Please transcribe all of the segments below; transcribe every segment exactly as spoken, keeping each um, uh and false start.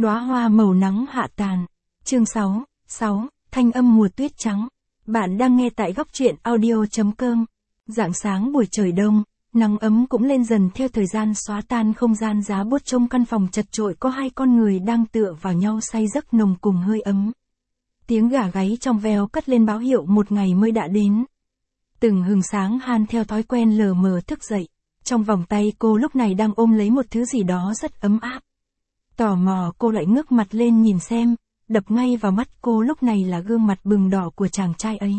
đóa hoa màu nắng hạ tàn. Chương sáu, sáu, thanh âm mùa tuyết trắng. Bạn đang nghe tại góc truyện audio chấm com. Rạng sáng buổi trời đông, nắng ấm cũng lên dần theo thời gian xóa tan không gian giá buốt trong căn phòng chật chội có hai con người đang tựa vào nhau say giấc nồng cùng hơi ấm. Tiếng gà gáy trong veo cất lên báo hiệu một ngày mới đã đến. Từng hừng sáng Han theo thói quen lờ mờ thức dậy. Trong vòng tay cô lúc này đang ôm lấy một thứ gì đó rất ấm áp. Tò mò cô lại ngước mặt lên nhìn xem, đập ngay vào mắt cô lúc này là gương mặt bừng đỏ của chàng trai ấy.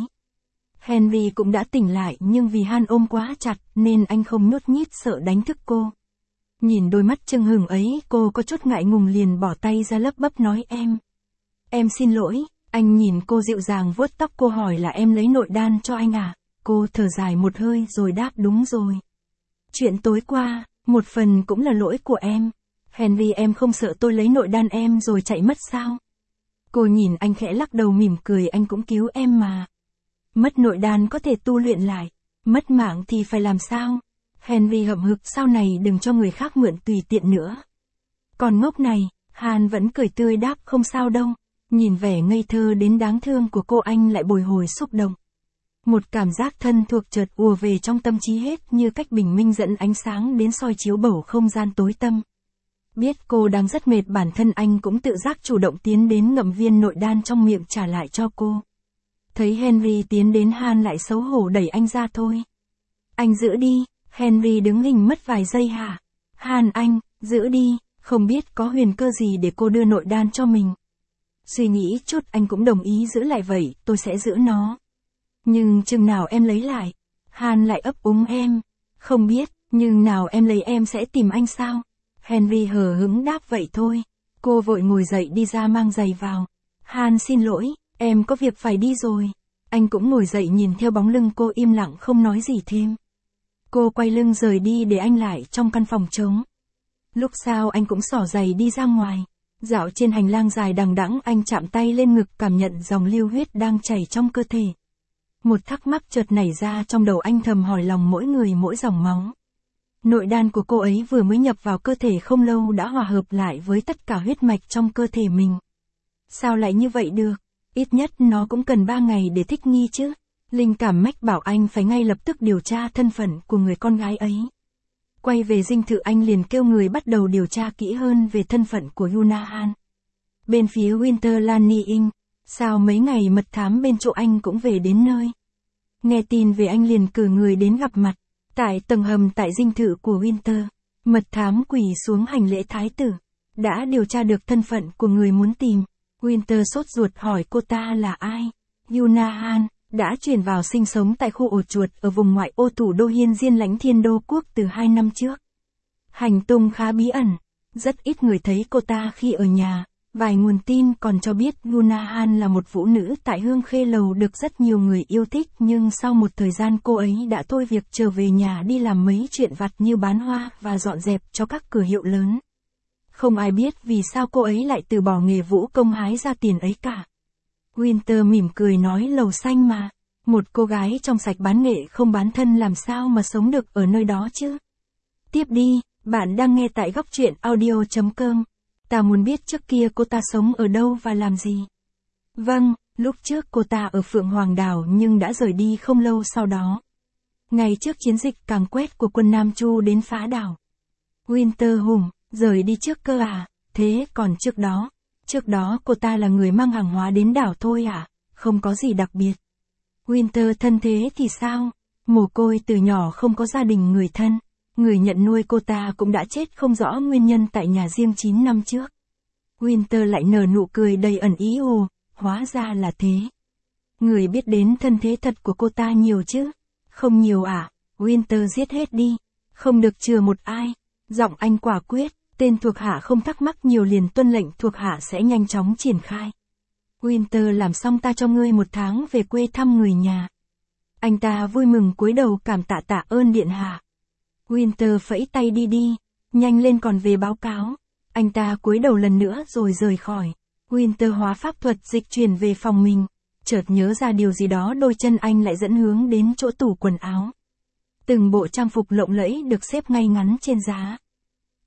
Henry cũng đã tỉnh lại nhưng vì Han ôm quá chặt nên anh không nhút nhít sợ đánh thức cô. Nhìn đôi mắt chưng hừng ấy cô có chút ngại ngùng liền bỏ tay ra lấp bấp nói em. Em xin lỗi, anh nhìn cô dịu dàng vuốt tóc cô hỏi là em lấy nội đan cho anh à? Cô thở dài một hơi rồi đáp đúng rồi. Chuyện tối qua, một phần cũng là lỗi của em. Henry em không sợ tôi lấy nội đan em rồi chạy mất sao? Cô nhìn anh khẽ lắc đầu mỉm cười anh cũng cứu em mà. Mất nội đan có thể tu luyện lại, mất mạng thì phải làm sao? Henry hậm hực sau này đừng cho người khác mượn tùy tiện nữa. Còn ngốc này, Han vẫn cười tươi đáp không sao đâu. Nhìn vẻ ngây thơ đến đáng thương của cô anh lại bồi hồi xúc động. Một cảm giác thân thuộc chợt ùa về trong tâm trí hết như cách bình minh dẫn ánh sáng đến soi chiếu bầu không gian tối tăm. Biết cô đang rất mệt bản thân anh cũng tự giác chủ động tiến đến ngậm viên nội đan trong miệng trả lại cho cô. Thấy Henry tiến đến Han lại xấu hổ đẩy anh ra thôi. Anh giữ đi, Henry đứng hình mất vài giây hả? Han anh, giữ đi, không biết có huyền cơ gì để cô đưa nội đan cho mình. Suy nghĩ chút anh cũng đồng ý giữ lại vậy, tôi sẽ giữ nó. Nhưng chừng nào em lấy lại? Han lại ấp úng em. Không biết, nhưng nào em lấy em sẽ tìm anh sao? Henry hờ hững đáp vậy thôi. Cô vội ngồi dậy đi ra mang giày vào. Han xin lỗi, em có việc phải đi rồi. Anh cũng ngồi dậy nhìn theo bóng lưng cô im lặng không nói gì thêm. Cô quay lưng rời đi để anh lại trong căn phòng trống. Lúc sau anh cũng xỏ giày đi ra ngoài. Dạo trên hành lang dài đằng đẵng anh chạm tay lên ngực cảm nhận dòng lưu huyết đang chảy trong cơ thể. Một thắc mắc chợt nảy ra trong đầu anh thầm hỏi lòng mỗi người mỗi dòng máu. Nội đan của cô ấy vừa mới nhập vào cơ thể không lâu đã hòa hợp lại với tất cả huyết mạch trong cơ thể mình. Sao lại như vậy được? Ít nhất nó cũng cần ba ngày để thích nghi chứ. Linh cảm mách bảo anh phải ngay lập tức điều tra thân phận của người con gái ấy. Quay về dinh thự anh liền kêu người bắt đầu điều tra kỹ hơn về thân phận của Yuna Han. Bên phía Winterland Inn, sao mấy ngày mật thám bên chỗ anh cũng về đến nơi. Nghe tin về anh liền cử người đến gặp mặt. Tại tầng hầm tại dinh thự của Winter, mật thám quỳ xuống hành lễ thái tử. Đã điều tra được thân phận của người muốn tìm. Winter sốt ruột hỏi cô ta là ai. Yuna Han đã chuyển vào sinh sống tại khu ổ chuột ở vùng ngoại ô thủ đô Hiên Diên lãnh Thiên Đô Quốc từ hai năm trước. Hành tung khá bí ẩn, rất ít người thấy cô ta khi ở nhà. Vài nguồn tin còn cho biết Yuna Han là một vũ nữ tại Hương Khê Lầu được rất nhiều người yêu thích nhưng sau một thời gian cô ấy đã thôi việc trở về nhà đi làm mấy chuyện vặt như bán hoa và dọn dẹp cho các cửa hiệu lớn. Không ai biết vì sao cô ấy lại từ bỏ nghề vũ công hái ra tiền ấy cả. Winter mỉm cười nói Lầu Xanh mà, một cô gái trong sạch bán nghệ không bán thân làm sao mà sống được ở nơi đó chứ. Tiếp đi, bạn đang nghe tại góc truyện audio chấm com. Ta muốn biết trước kia cô ta sống ở đâu và làm gì. Vâng, lúc trước cô ta ở Phượng Hoàng Đảo nhưng đã rời đi không lâu sau đó. Ngày trước chiến dịch càn quét của quân Nam Chu đến phá đảo. Winter hùng, rời đi trước cơ à, thế còn trước đó, trước đó cô ta là người mang hàng hóa đến đảo thôi à, không có gì đặc biệt. Winter thân thế thì sao, mồ côi từ nhỏ không có gia đình người thân. Người nhận nuôi cô ta cũng đã chết không rõ nguyên nhân tại nhà riêng chín năm trước. Winter lại nở nụ cười đầy ẩn ý ồ, hóa ra là thế. Người biết đến thân thế thật của cô ta nhiều chứ? Không nhiều à? Winter giết hết đi. Không được chừa một ai. Giọng anh quả quyết, tên thuộc hạ không thắc mắc nhiều liền tuân lệnh thuộc hạ sẽ nhanh chóng triển khai. Winter làm xong ta cho ngươi một tháng về quê thăm người nhà. Anh ta vui mừng cúi đầu cảm tạ tạ ơn điện hạ. Winter phẩy tay đi đi, nhanh lên còn về báo cáo. Anh ta cúi đầu lần nữa rồi rời khỏi. Winter hóa pháp thuật dịch chuyển về phòng mình. Chợt nhớ ra điều gì đó đôi chân anh lại dẫn hướng đến chỗ tủ quần áo. Từng bộ trang phục lộng lẫy được xếp ngay ngắn trên giá.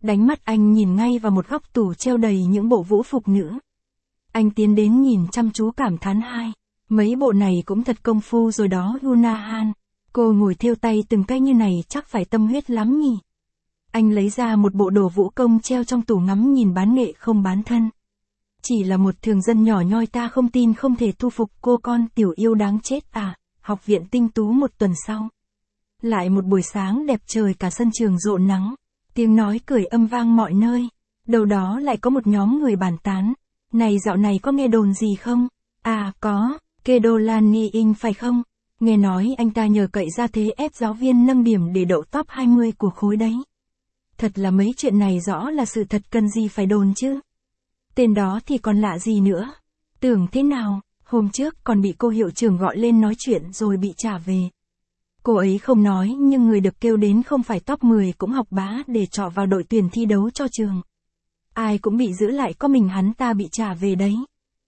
Đánh mắt anh nhìn ngay vào một góc tủ treo đầy những bộ vũ phục nữ. Anh tiến đến nhìn chăm chú cảm thán hai. Mấy bộ này cũng thật công phu rồi đó Yuna Han. Cô ngồi thêu tay từng cái như này chắc phải tâm huyết lắm nhỉ. Anh lấy ra một bộ đồ vũ công treo trong tủ ngắm nhìn bán nghệ không bán thân. Chỉ là một thường dân nhỏ nhoi ta không tin không thể thu phục cô con tiểu yêu đáng chết à. Học viện tinh tú một tuần sau. Lại một buổi sáng đẹp trời cả sân trường rộn nắng. Tiếng nói cười âm vang mọi nơi. Đâu đó lại có một nhóm người bàn tán. Này dạo này có nghe đồn gì không? À có, Kedolani In phải không? Nghe nói anh ta nhờ cậy ra thế ép giáo viên nâng điểm để đậu top hai mươi của khối đấy. Thật là mấy chuyện này rõ là sự thật cần gì phải đồn chứ. Tên đó thì còn lạ gì nữa. Tưởng thế nào, hôm trước còn bị cô hiệu trưởng gọi lên nói chuyện rồi bị trả về. Cô ấy không nói nhưng người được kêu đến không phải top mười cũng học bá để chọn vào đội tuyển thi đấu cho trường. Ai cũng bị giữ lại có mình hắn ta bị trả về đấy.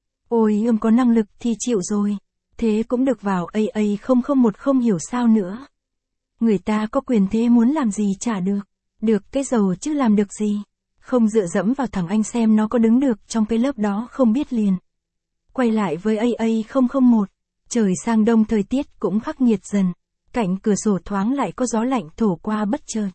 Ôi ươm có năng lực thì chịu rồi. Thế cũng được vào A A không không một không hiểu sao nữa. Người ta có quyền thế muốn làm gì trả được. Được cái giàu chứ làm được gì. Không dựa dẫm vào thằng anh xem nó có đứng được trong cái lớp đó không biết liền. Quay lại với A A không không một. Trời sang đông thời tiết cũng khắc nghiệt dần. Cạnh cửa sổ thoáng lại có gió lạnh thổi qua bất chợt.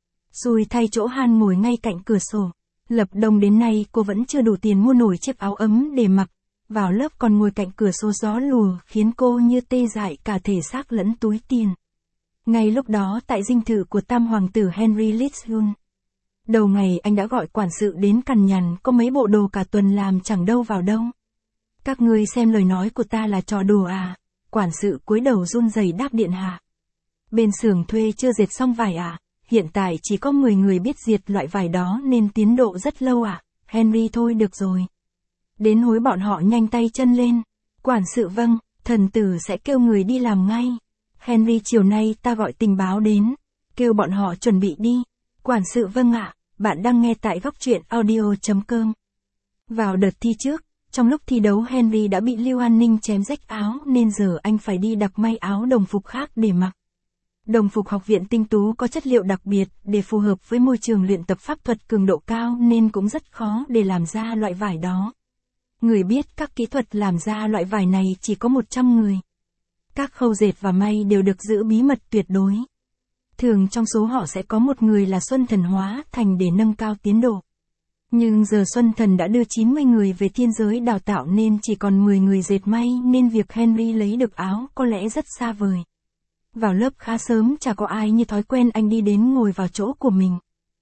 Xui thay chỗ Han ngồi ngay cạnh cửa sổ. Lập đông đến nay cô vẫn chưa đủ tiền mua nổi chiếc áo ấm để mặc. Vào lớp còn ngồi cạnh cửa sổ gió lùa khiến cô như tê dại cả thể xác lẫn túi tiền. Ngay lúc đó tại dinh thự của tam hoàng tử Henry Litchun. Đầu ngày anh đã gọi quản sự đến cằn nhằn có mấy bộ đồ cả tuần làm chẳng đâu vào đâu. Các ngươi xem lời nói của ta là trò đùa à? Quản sự cúi đầu run rẩy đáp điện hạ. Bên xưởng thuê chưa dệt xong vải à? Hiện tại chỉ có mười người biết dệt loại vải đó nên tiến độ rất lâu à? Henry thôi được rồi. Đến hối bọn họ nhanh tay chân lên. Quản sự vâng, thần tử sẽ kêu người đi làm ngay. Henry chiều nay ta gọi tình báo đến. Kêu bọn họ chuẩn bị đi. Quản sự vâng ạ, bạn đang nghe tại góc truyện audio.com. Vào đợt thi trước, trong lúc thi đấu Henry đã bị Lưu An Ninh chém rách áo nên giờ anh phải đi đặc may áo đồng phục khác để mặc. Đồng phục học viện tinh tú có chất liệu đặc biệt để phù hợp với môi trường luyện tập pháp thuật cường độ cao nên cũng rất khó để làm ra loại vải đó. Người biết các kỹ thuật làm ra loại vải này chỉ có một trăm người. Các khâu dệt và may đều được giữ bí mật tuyệt đối. Thường trong số họ sẽ có một người là Xuân Thần hóa thành để nâng cao tiến độ. Nhưng giờ Xuân Thần đã đưa chín mươi người về thiên giới đào tạo nên chỉ còn mười người dệt may nên việc Henry lấy được áo có lẽ rất xa vời. Vào lớp khá sớm chả có ai như thói quen anh đi đến ngồi vào chỗ của mình.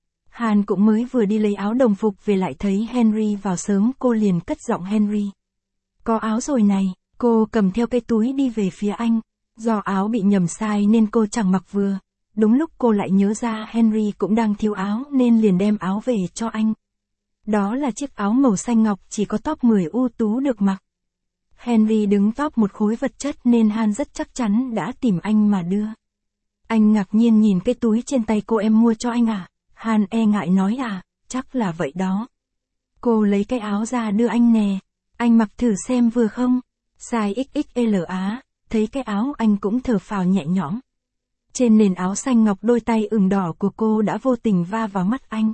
Han cũng mới vừa đi lấy áo đồng phục về lại thấy Henry vào sớm cô liền cất giọng Henry. Có áo rồi này, cô cầm theo cái túi đi về phía anh. Do áo bị nhầm size nên cô chẳng mặc vừa. Đúng lúc cô lại nhớ ra Henry cũng đang thiếu áo nên liền đem áo về cho anh. Đó là chiếc áo màu xanh ngọc chỉ có top mười ưu tú được mặc. Henry đứng top một khối vật chất nên Han rất chắc chắn đã tìm anh mà đưa. Anh ngạc nhiên nhìn cái túi trên tay cô em mua cho anh à? Han e ngại nói à, chắc là vậy đó. Cô lấy cái áo ra đưa anh nè. Anh mặc thử xem vừa không? Size ích ích lờ á, thấy cái áo anh cũng thở phào nhẹ nhõm. Trên nền áo xanh ngọc đôi tay ửng đỏ của cô đã vô tình va vào mắt anh.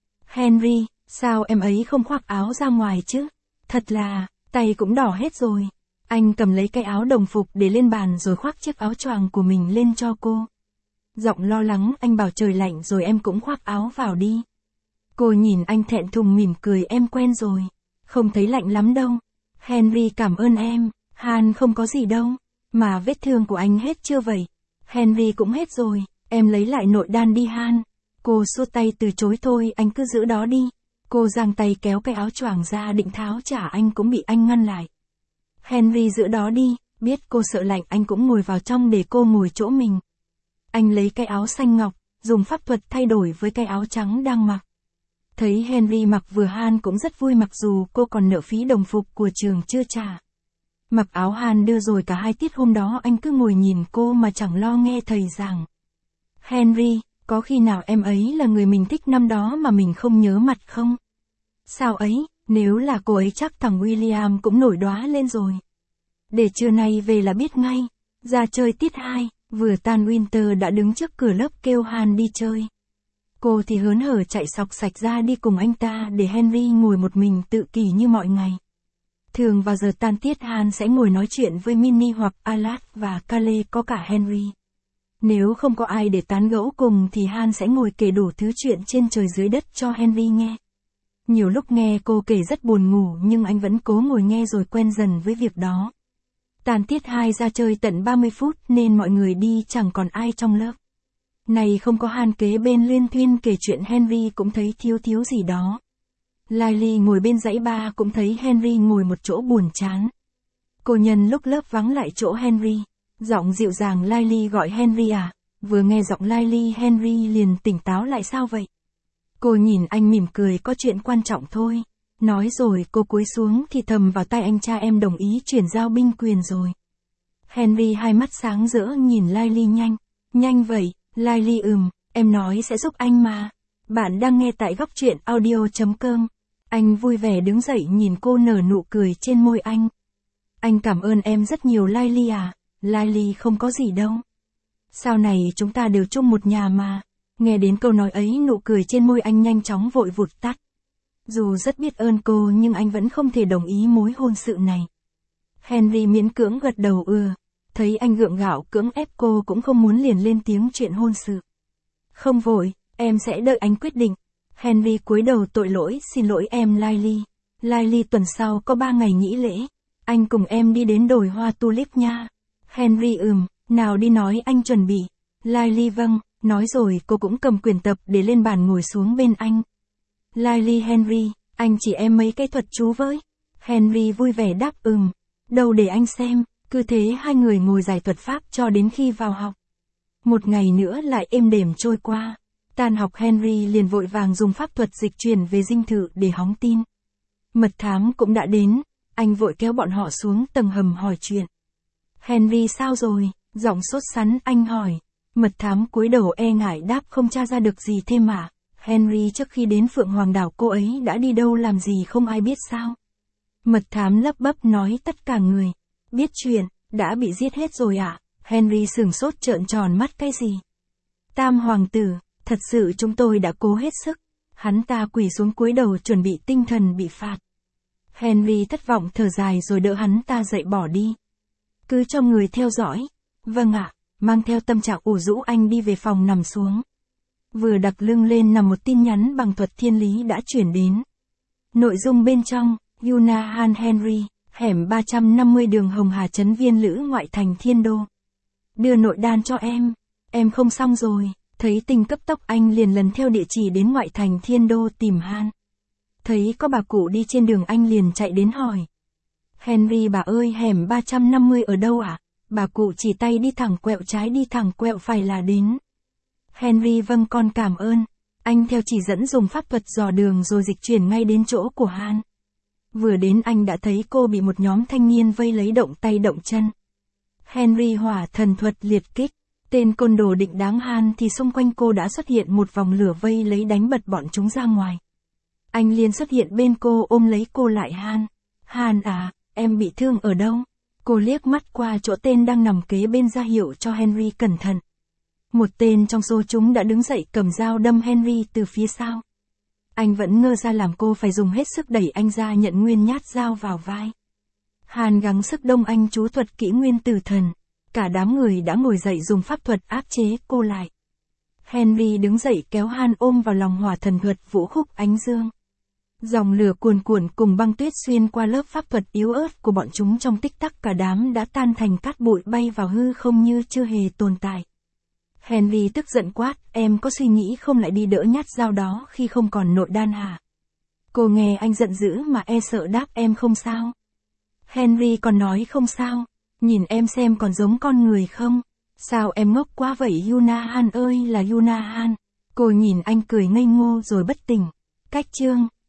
Henry, sao em ấy không khoác áo ra ngoài chứ? Thật là, tay cũng đỏ hết rồi. Anh cầm lấy cái áo đồng phục để lên bàn rồi khoác chiếc áo choàng của mình lên cho cô. Giọng lo lắng anh bảo trời lạnh rồi em cũng khoác áo vào đi. Cô nhìn anh thẹn thùng mỉm cười em quen rồi. Không thấy lạnh lắm đâu. Henry cảm ơn em. Han không có gì đâu. Mà vết thương của anh hết chưa vậy? Henry cũng hết rồi. Em lấy lại nội đan đi Han. Cô xua tay từ chối thôi anh cứ giữ đó đi. Cô giang tay kéo cái áo choàng ra định tháo trả anh cũng bị anh ngăn lại. Henry giữ đó đi. Biết cô sợ lạnh anh cũng ngồi vào trong để cô ngồi chỗ mình. Anh lấy cái áo xanh ngọc, dùng pháp thuật thay đổi với cái áo trắng đang mặc. Thấy Henry mặc vừa Han cũng rất vui mặc dù cô còn nợ phí đồng phục của trường chưa trả. Mặc áo Han đưa rồi cả hai tiết hôm đó anh cứ ngồi nhìn cô mà chẳng lo nghe thầy giảng. Henry, có khi nào em ấy là người mình thích năm đó mà mình không nhớ mặt không? Sao ấy, nếu là cô ấy chắc thằng William cũng nổi đóa lên rồi. Để trưa nay về là biết ngay, ra chơi tiết hai. Vừa tan Winter đã đứng trước cửa lớp kêu Han đi chơi. Cô thì hớn hở chạy xộc sạch ra đi cùng anh ta để Henry ngồi một mình tự kỷ như mọi ngày. Thường vào giờ tan tiết Han sẽ ngồi nói chuyện với Minnie hoặc Alad và Kale có cả Henry. Nếu không có ai để tán gẫu cùng thì Han sẽ ngồi kể đủ thứ chuyện trên trời dưới đất cho Henry nghe. Nhiều lúc nghe cô kể rất buồn ngủ nhưng anh vẫn cố ngồi nghe rồi quen dần với việc đó. Tàn tiết hai ra chơi tận ba mươi phút nên mọi người đi chẳng còn ai trong lớp. Này không có Han kế bên luyên thuyên kể chuyện Henry cũng thấy thiếu thiếu gì đó. Lily ngồi bên dãy ba cũng thấy Henry ngồi một chỗ buồn chán. Cô nhân lúc lớp vắng lại chỗ Henry. Giọng dịu dàng Lily gọi Henry à. Vừa nghe giọng Lily Henry liền tỉnh táo lại sao vậy? Cô nhìn anh mỉm cười có chuyện quan trọng thôi. Nói rồi cô cúi xuống thì thầm vào tai anh cha em đồng ý chuyển giao binh quyền rồi. Henry hai mắt sáng rỡ nhìn Lily nhanh. Nhanh vậy, Lily ừm, em nói sẽ giúp anh mà. Bạn đang nghe tại góc truyện audio.com. Anh vui vẻ đứng dậy nhìn cô nở nụ cười trên môi anh. Anh cảm ơn em rất nhiều Lily à. Lily không có gì đâu. Sau này chúng ta đều chung một nhà mà. Nghe đến câu nói ấy nụ cười trên môi anh nhanh chóng vội vụt tắt. Dù rất biết ơn cô nhưng anh vẫn không thể đồng ý mối hôn sự này. Henry miễn cưỡng gật đầu ừ. Thấy anh gượng gạo cưỡng ép cô cũng không muốn liền lên tiếng chuyện hôn sự. Không vội, em sẽ đợi anh quyết định. Henry cúi đầu tội lỗi xin lỗi em Lily. Lily tuần sau có ba ngày nghỉ lễ. Anh cùng em đi đến đồi hoa tulip nha. Henry ừm, nào đi nói anh chuẩn bị. Lily vâng, nói rồi cô cũng cầm quyển tập để lên bàn ngồi xuống bên anh. Lily Henry, anh chỉ em mấy cái thuật chú với. Henry vui vẻ đáp ừm, đâu để anh xem. Cứ thế hai người ngồi giải thuật pháp cho đến khi vào học. Một ngày nữa lại êm đềm trôi qua. Tan học Henry liền vội vàng dùng pháp thuật dịch chuyển về dinh thự để hóng tin. Mật thám cũng đã đến, anh vội kéo bọn họ xuống tầng hầm hỏi chuyện. Henry sao rồi? Giọng sốt sắng anh hỏi. Mật thám cúi đầu e ngại đáp không tra ra được gì thêm mà. Henry trước khi đến Phượng Hoàng đảo cô ấy đã đi đâu làm gì không ai biết sao? Mật thám lấp bấp nói tất cả người. Biết chuyện, đã bị giết hết rồi ạ. À? Henry sửng sốt trợn tròn mắt cái gì? Tam hoàng tử, thật sự chúng tôi đã cố hết sức. Hắn ta quỳ xuống cúi đầu chuẩn bị tinh thần bị phạt. Henry thất vọng thở dài rồi đỡ hắn ta dậy bỏ đi. Cứ cho người theo dõi. Vâng ạ, mang theo tâm trạng ủ rũ anh đi về phòng nằm xuống. Vừa đặt lưng lên nằm một tin nhắn bằng thuật thiên lý đã chuyển đến. Nội dung bên trong, Yuna Han Henry, hẻm ba trăm năm mươi đường Hồng Hà Trấn Viên Lữ ngoại thành Thiên Đô. Đưa nội đan cho em, em không xong rồi. Thấy tin cấp tốc anh liền lần theo địa chỉ đến ngoại thành Thiên Đô tìm Han. Thấy có bà cụ đi trên đường anh liền chạy đến hỏi. Henry bà ơi hẻm ba trăm năm mươi ở đâu ạ? À? Bà cụ chỉ tay đi thẳng quẹo trái đi thẳng quẹo phải là đến. Henry vâng con cảm ơn. Anh theo chỉ dẫn dùng pháp thuật dò đường rồi dịch chuyển ngay đến chỗ của Han. Vừa đến anh đã thấy cô bị một nhóm thanh niên vây lấy động tay động chân. Henry hỏa thần thuật liệt kích. Tên côn đồ định đáng Han thì xung quanh cô đã xuất hiện một vòng lửa vây lấy đánh bật bọn chúng ra ngoài. Anh liền xuất hiện bên cô ôm lấy cô lại Han. Han à, em bị thương ở đâu? Cô liếc mắt qua chỗ tên đang nằm kế bên ra hiệu cho Henry cẩn thận. Một tên trong số chúng đã đứng dậy cầm dao đâm Henry từ phía sau. Anh vẫn ngơ ra làm cô phải dùng hết sức đẩy anh ra nhận nguyên nhát dao vào vai. Han gắng sức đông anh chú thuật kỹ nguyên tử thần. Cả đám người đã ngồi dậy dùng pháp thuật áp chế cô lại. Henry đứng dậy kéo Han ôm vào lòng hỏa thần thuật vũ khúc ánh dương. Dòng lửa cuồn cuộn cùng băng tuyết xuyên qua lớp pháp thuật yếu ớt của bọn chúng trong tích tắc cả đám đã tan thành cát bụi bay vào hư không như chưa hề tồn tại. Henry tức giận quát, em có suy nghĩ không lại đi đỡ nhát dao đó khi không còn nội đan hả? Cô nghe anh giận dữ mà e sợ đáp em không sao. Henry còn nói không sao, nhìn em xem còn giống con người không? Sao em ngốc quá vậy Yuna Han ơi là Yuna Han. Cô nhìn anh cười ngây ngô rồi bất tỉnh. Cách chương